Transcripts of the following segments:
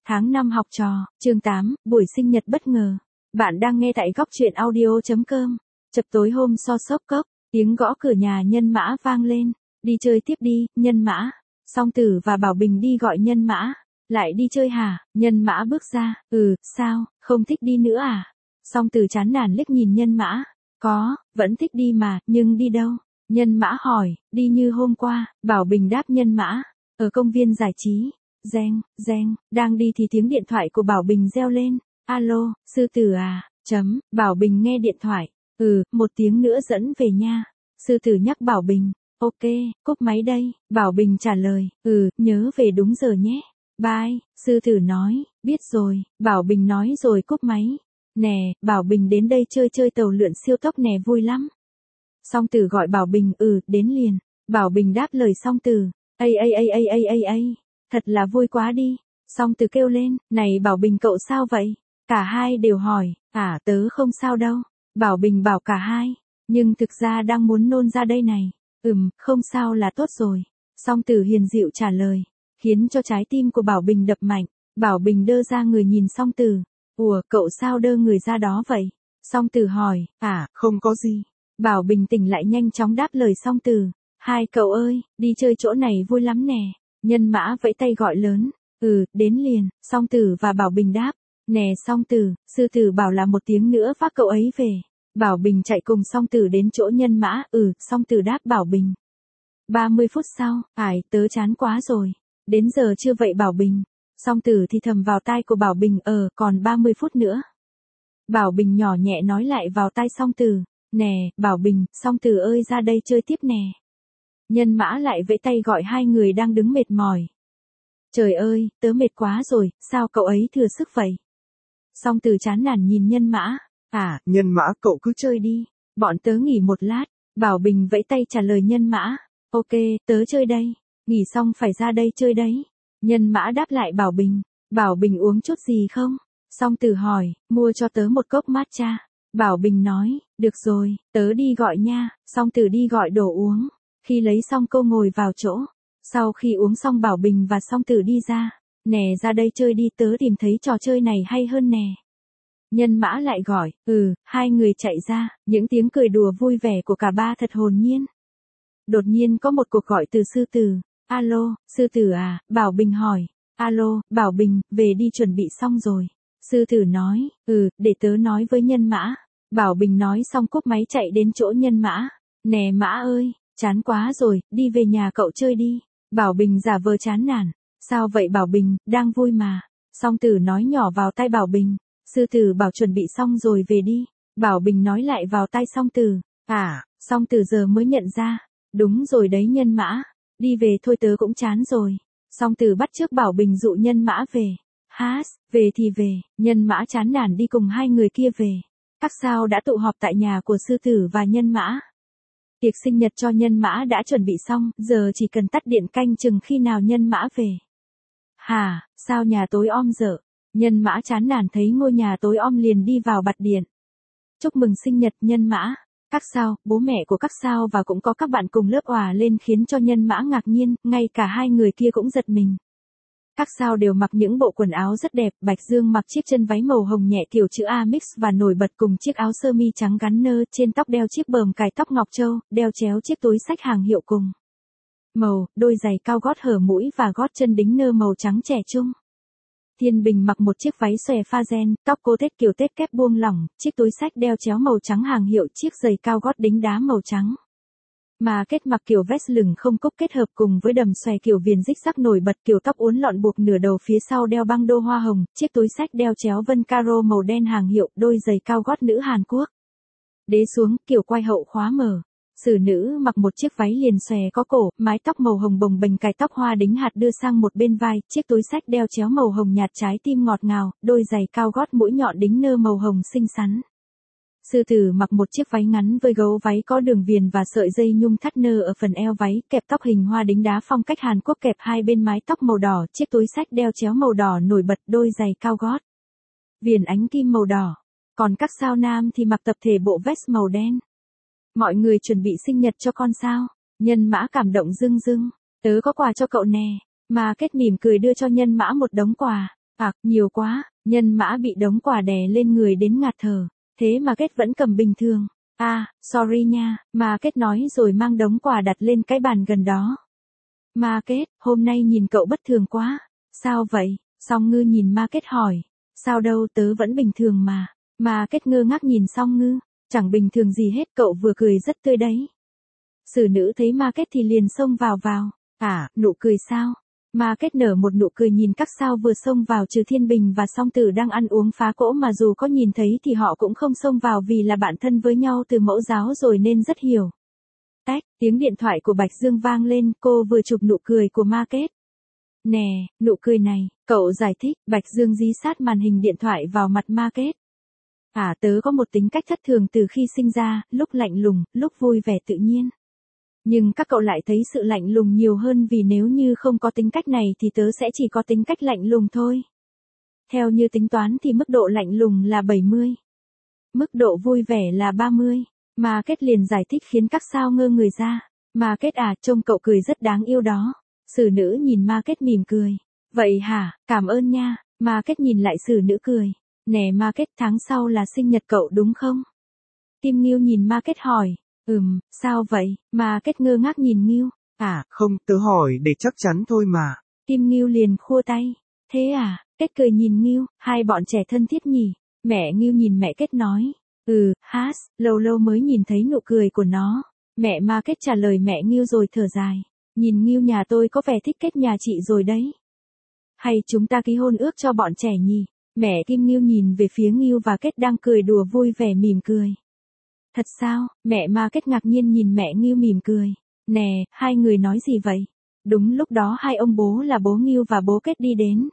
Tháng 5 học trò, chương 8, buổi sinh nhật bất ngờ. Bạn đang nghe tại góc truyện audio.com. Chập tối hôm so sốc cốc, tiếng gõ cửa nhà Nhân Mã vang lên. Đi chơi tiếp đi, Nhân Mã. Song Tử và Bảo Bình đi gọi Nhân Mã. Lại đi chơi hả? Nhân Mã bước ra. Sao, không thích đi nữa à? Song Tử chán nản liếc nhìn Nhân Mã. Có, vẫn thích đi mà, nhưng đi đâu? Nhân Mã hỏi, đi như hôm qua. Bảo Bình đáp Nhân Mã. Ở công viên giải trí. Reng, đang đi thì tiếng điện thoại của Bảo Bình reo lên. Alo, Sư Tử à? Bảo Bình nghe điện thoại. Một tiếng nữa dẫn về nha. Sư Tử nhắc Bảo Bình. Ok, cúp máy đây. Bảo Bình trả lời. Nhớ về đúng giờ nhé. Bye, Sư Tử nói. Biết rồi, Bảo Bình nói rồi cúp máy. Nè, Bảo Bình đến đây chơi tàu lượn siêu tốc nè, vui lắm. Song Tử gọi Bảo Bình. Đến liền. Bảo Bình đáp lời Song Tử. Ây. Thật là vui quá đi. Song Tử kêu lên, này Bảo Bình cậu sao vậy? Cả hai đều hỏi, tớ không sao đâu. Bảo Bình bảo cả hai, nhưng thực ra đang muốn nôn ra đây này. Không sao là tốt rồi. Song Tử hiền dịu trả lời, khiến cho trái tim của Bảo Bình đập mạnh. Bảo Bình đơ ra người nhìn Song Tử. Ủa, cậu sao đơ người ra đó vậy? Song Tử hỏi, không có gì. Bảo Bình tỉnh lại nhanh chóng đáp lời Song Tử. Hai cậu ơi, đi chơi chỗ này vui lắm nè. Nhân Mã vẫy tay gọi lớn. Đến liền. Song Tử và Bảo Bình đáp. Nè Song Tử, Sư Tử bảo là một tiếng nữa vác cậu ấy về. Bảo Bình chạy cùng Song Tử đến chỗ Nhân Mã. Song Tử đáp Bảo Bình. 30 phút sau, tớ chán quá rồi. Đến giờ chưa vậy Bảo Bình? Song Tử thì thầm vào tai của Bảo Bình. Còn 30 phút nữa. Bảo Bình nhỏ nhẹ nói lại vào tai Song Tử. Nè, Bảo Bình, Song Tử ơi ra đây chơi tiếp nè. Nhân Mã lại vẫy tay gọi hai người đang đứng mệt mỏi. Trời ơi, tớ mệt quá rồi, sao cậu ấy thừa sức vậy? Song Tử chán nản nhìn Nhân Mã. Nhân Mã cậu cứ chơi đi. Bọn tớ nghỉ một lát. Bảo Bình vẫy tay trả lời Nhân Mã. Ok, tớ chơi đây. Nghỉ xong phải ra đây chơi đấy. Nhân Mã đáp lại Bảo Bình. Bảo Bình uống chút gì không? Song Tử hỏi, mua cho tớ một cốc matcha. Bảo Bình nói, được rồi, tớ đi gọi nha. Song Tử đi gọi đồ uống. Khi lấy xong cô ngồi vào chỗ. Sau khi uống xong Bảo Bình và Song Tử đi ra. Nè ra đây chơi đi, tớ tìm thấy trò chơi này hay hơn nè. Nhân Mã lại gọi. Hai người chạy ra. Những tiếng cười đùa vui vẻ của cả ba thật hồn nhiên. Đột nhiên có một cuộc gọi từ Sư Tử. Alo, Sư Tử à? Bảo Bình hỏi. Alo, Bảo Bình, về đi chuẩn bị xong rồi. Sư Tử nói. Để tớ nói với Nhân Mã. Bảo Bình nói xong cúp máy chạy đến chỗ Nhân Mã. Nè Mã ơi, chán quá rồi, đi về nhà cậu chơi đi. Bảo Bình giả vờ chán nản. Sao vậy Bảo Bình, đang vui mà. Song Tử nói nhỏ vào tai Bảo Bình. Sư Tử bảo chuẩn bị xong rồi về đi. Bảo Bình nói lại vào tai Song Tử. Song Tử giờ mới nhận ra. Đúng rồi đấy Nhân Mã. Đi về thôi tớ cũng chán rồi. Song Tử bắt chước Bảo Bình dụ Nhân Mã về. Về thì về. Nhân Mã chán nản đi cùng hai người kia về. Các sao đã tụ họp tại nhà của Sư Tử và Nhân Mã. Tiệc sinh nhật cho Nhân Mã đã chuẩn bị xong, giờ chỉ cần tắt điện canh chừng khi nào Nhân Mã về. Sao nhà tối om dở? Nhân Mã chán nản thấy ngôi nhà tối om liền đi vào bật điện. Chúc mừng sinh nhật Nhân Mã. Các sao, bố mẹ của các sao và cũng có các bạn cùng lớp òa lên khiến cho Nhân Mã ngạc nhiên, ngay cả hai người kia cũng giật mình. Các sao đều mặc những bộ quần áo rất đẹp, Bạch Dương mặc chiếc chân váy màu hồng nhẹ kiểu chữ A mix và nổi bật cùng chiếc áo sơ mi trắng gắn nơ, trên tóc đeo chiếc bờm cài tóc ngọc châu, đeo chéo chiếc túi xách hàng hiệu cùng màu, đôi giày cao gót hở mũi và gót chân đính nơ màu trắng trẻ trung. Thiên Bình mặc một chiếc váy xòe pha ren, tóc cô tết kiểu tết kép buông lỏng, chiếc túi xách đeo chéo màu trắng hàng hiệu, chiếc giày cao gót đính đá màu trắng. Mà kết mặc kiểu vest lửng không cúc kết hợp cùng với đầm xòe kiểu viền rích sắc nổi bật, kiểu tóc uốn lọn buộc nửa đầu phía sau đeo băng đô hoa hồng, chiếc túi xách đeo chéo vân caro màu đen hàng hiệu, đôi giày cao gót nữ Hàn Quốc. Đế xuống, kiểu quai hậu khóa mở. Xử nữ mặc một chiếc váy liền xòe có cổ, mái tóc màu hồng bồng bềnh cài tóc hoa đính hạt đưa sang một bên vai, chiếc túi xách đeo chéo màu hồng nhạt trái tim ngọt ngào, đôi giày cao gót mũi nhọn đính nơ màu hồng xinh xắn. Sư Tử mặc một chiếc váy ngắn với gấu váy có đường viền và sợi dây nhung thắt nơ ở phần eo váy, kẹp tóc hình hoa đính đá phong cách Hàn Quốc kẹp hai bên mái tóc màu đỏ, chiếc túi xách đeo chéo màu đỏ nổi bật, đôi giày cao gót viền ánh kim màu đỏ. Còn các sao nam thì mặc tập thể bộ vest màu đen. Mọi người chuẩn bị sinh nhật cho con sao? Nhân Mã cảm động rưng rưng. Tớ có quà cho cậu nè. Mà Kết mỉm cười đưa cho Nhân Mã một đống quà. Nhiều quá, Nhân Mã bị đống quà đè lên người đến ngạt thở. Thế mà Kết vẫn cầm bình thường. Sorry nha, mà Kết nói rồi mang đống quà đặt lên cái bàn gần đó. Ma Kết, hôm nay nhìn cậu bất thường quá. Sao vậy? Song Ngư nhìn Ma Kết hỏi. Sao đâu, tớ vẫn bình thường mà. Ma Kết ngơ ngác nhìn Song Ngư. Chẳng bình thường gì hết, cậu vừa cười rất tươi đấy. Sử nữ thấy Ma Kết thì liền xông vào. Nụ cười sao? Ma Kết nở một nụ cười nhìn các sao vừa xông vào, trừ Thiên Bình và Song Tử đang ăn uống phá cỗ mà dù có nhìn thấy thì họ cũng không xông vào vì là bạn thân với nhau từ mẫu giáo rồi nên rất hiểu. Tách, tiếng điện thoại của Bạch Dương vang lên, cô vừa chụp nụ cười của Ma Kết. Nè, nụ cười này, cậu giải thích. Bạch Dương dí sát màn hình điện thoại vào mặt Ma Kết. Tớ có một tính cách thất thường từ khi sinh ra, lúc lạnh lùng, lúc vui vẻ tự nhiên. Nhưng các cậu lại thấy sự lạnh lùng nhiều hơn vì nếu như không có tính cách này thì tớ sẽ chỉ có tính cách lạnh lùng thôi. Theo như tính toán thì mức độ lạnh lùng là 70. Mức độ vui vẻ là 30. Ma Kết liền giải thích khiến các sao ngơ người ra. Ma Kết trông cậu cười rất đáng yêu đó. Sử nữ nhìn Ma Kết mỉm cười. Vậy hả, cảm ơn nha. Ma Kết nhìn lại sử nữ cười. Nè Ma Kết, tháng sau là sinh nhật cậu đúng không? Tim Nghiêu nhìn Ma Kết hỏi. Sao vậy? Ma Kết ngơ ngác nhìn Nghiêu. Không, tớ hỏi để chắc chắn thôi mà. Tim Nghiêu liền khua tay. Thế Kết cười nhìn Nghiêu, hai bọn trẻ thân thiết nhỉ. Mẹ Nghiêu nhìn mẹ Kết nói. Lâu lâu mới nhìn thấy nụ cười của nó. Mẹ Ma Kết trả lời mẹ Nghiêu rồi thở dài. Nhìn Nghiêu nhà tôi có vẻ thích Kết nhà chị rồi đấy. Hay chúng ta ký hôn ước cho bọn trẻ nhỉ? Mẹ Kim Nghiêu nhìn về phía Nghiêu và Kết đang cười đùa vui vẻ mỉm cười. Thật sao? Mẹ Ma Kết ngạc nhiên nhìn mẹ Nghiêu mỉm cười. Nè, hai người nói gì vậy? Đúng lúc đó hai ông bố là bố Nghiêu và bố Kết đi đến.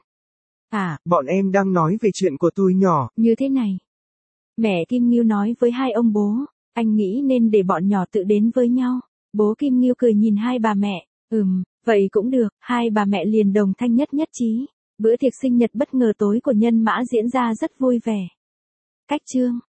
Bọn em đang nói về chuyện của tôi nhỏ. Như thế này. Mẹ Kim Nghiêu nói với hai ông bố. Anh nghĩ nên để bọn nhỏ tự đến với nhau. Bố Kim Nghiêu cười nhìn hai bà mẹ. Vậy cũng được. Hai bà mẹ liền đồng thanh nhất trí. Bữa tiệc sinh nhật bất ngờ tối của Nhân Mã diễn ra rất vui vẻ. Cách chương